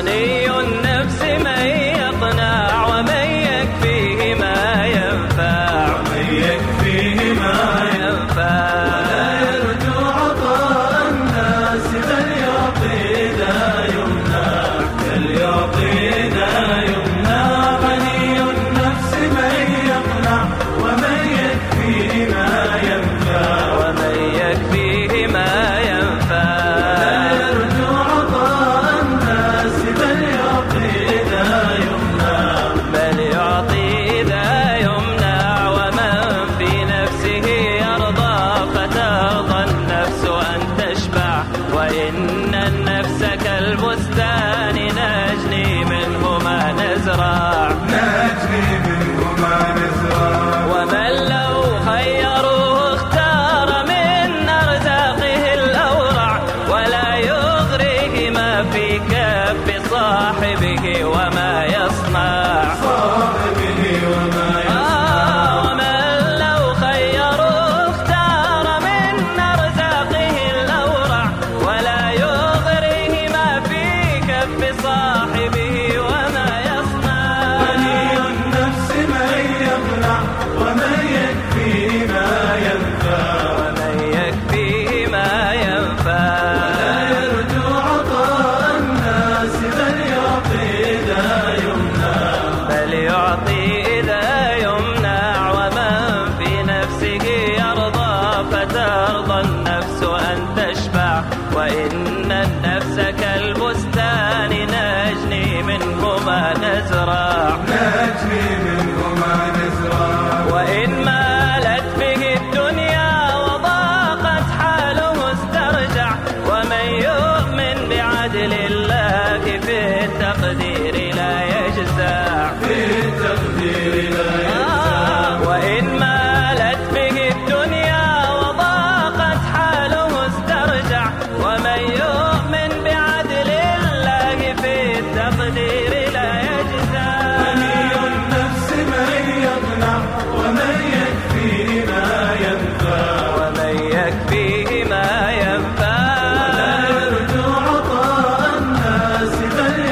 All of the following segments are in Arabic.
غني النفس من يقنع ومن يكفيه ما ينفع ولا يرجو عطاء الناس بل يعطي ذا يمنع غني النفس من يقنع ومن يكفيه ما ينفع ولا يرجو عطاء الناس بل يعطي ذا يمنع ومن في نفسه يرضى فترضى النفس أن تشبع وإن النفس كالبستان نجني منه ما نزرع ومن لو خيروه اختار من أرزاقه الأورع ولا يغريه ما في كف صاحبه وما يصنع ومن لو خيروه اختار من أرزاقه الأورع ولا يغريه ما في كف صاحبه وما يصنع غني النفس من يقنع ومن يكفيه ما ينفع ولا يرجو عطاء الناس بل يعطي ذا يمنع ومن في نفسه يرضى فترضى النفس أن تشبع وإن النفس كالبستان نجني منه ما نزرع وإن مالت به الدنيا وضاقت حاله استرجع ومن يؤمن بعدل الله في التقدير لا يجزع وإن مالت به الدنيا وضاقت حاله استرجع ومن يؤمن بعدل الله في التقدير لا يجزع غني النفس من يقنع ومن يكفيه ما ينفع ولا يرجو عطاء الناس بل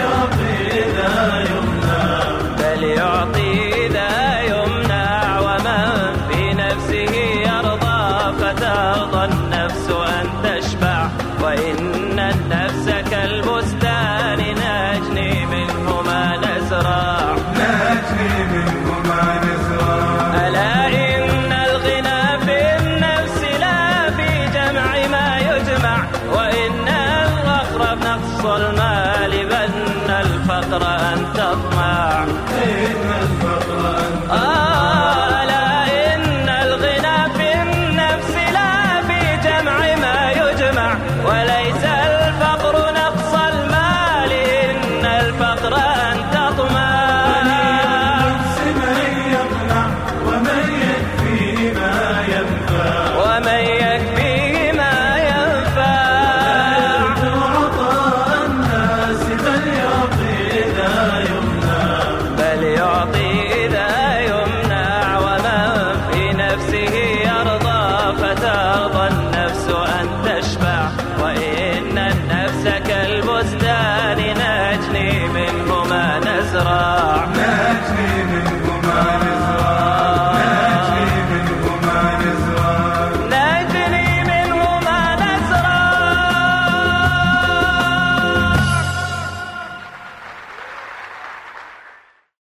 يعطي ذا يمنع ومن في نفسه يرضى فترضى النفس أن تشبع وإن النفس كالبستان نجني منه ما نزرع ألا إن الغنى في النفس لا في جمع ما يجمع وإن الفقر نقص المال بل الفقر أن تطمع ألا إن الغنى في النفس لا في جمع ما يجمع وليس الفقر نقص المال إن الفقر أن تطمع ومن يكفيه ما ينفع يرجو عطاء الناس بل يعطي ذا يمنع ومن في نفسه يرضى فترضى النفس أن تشبع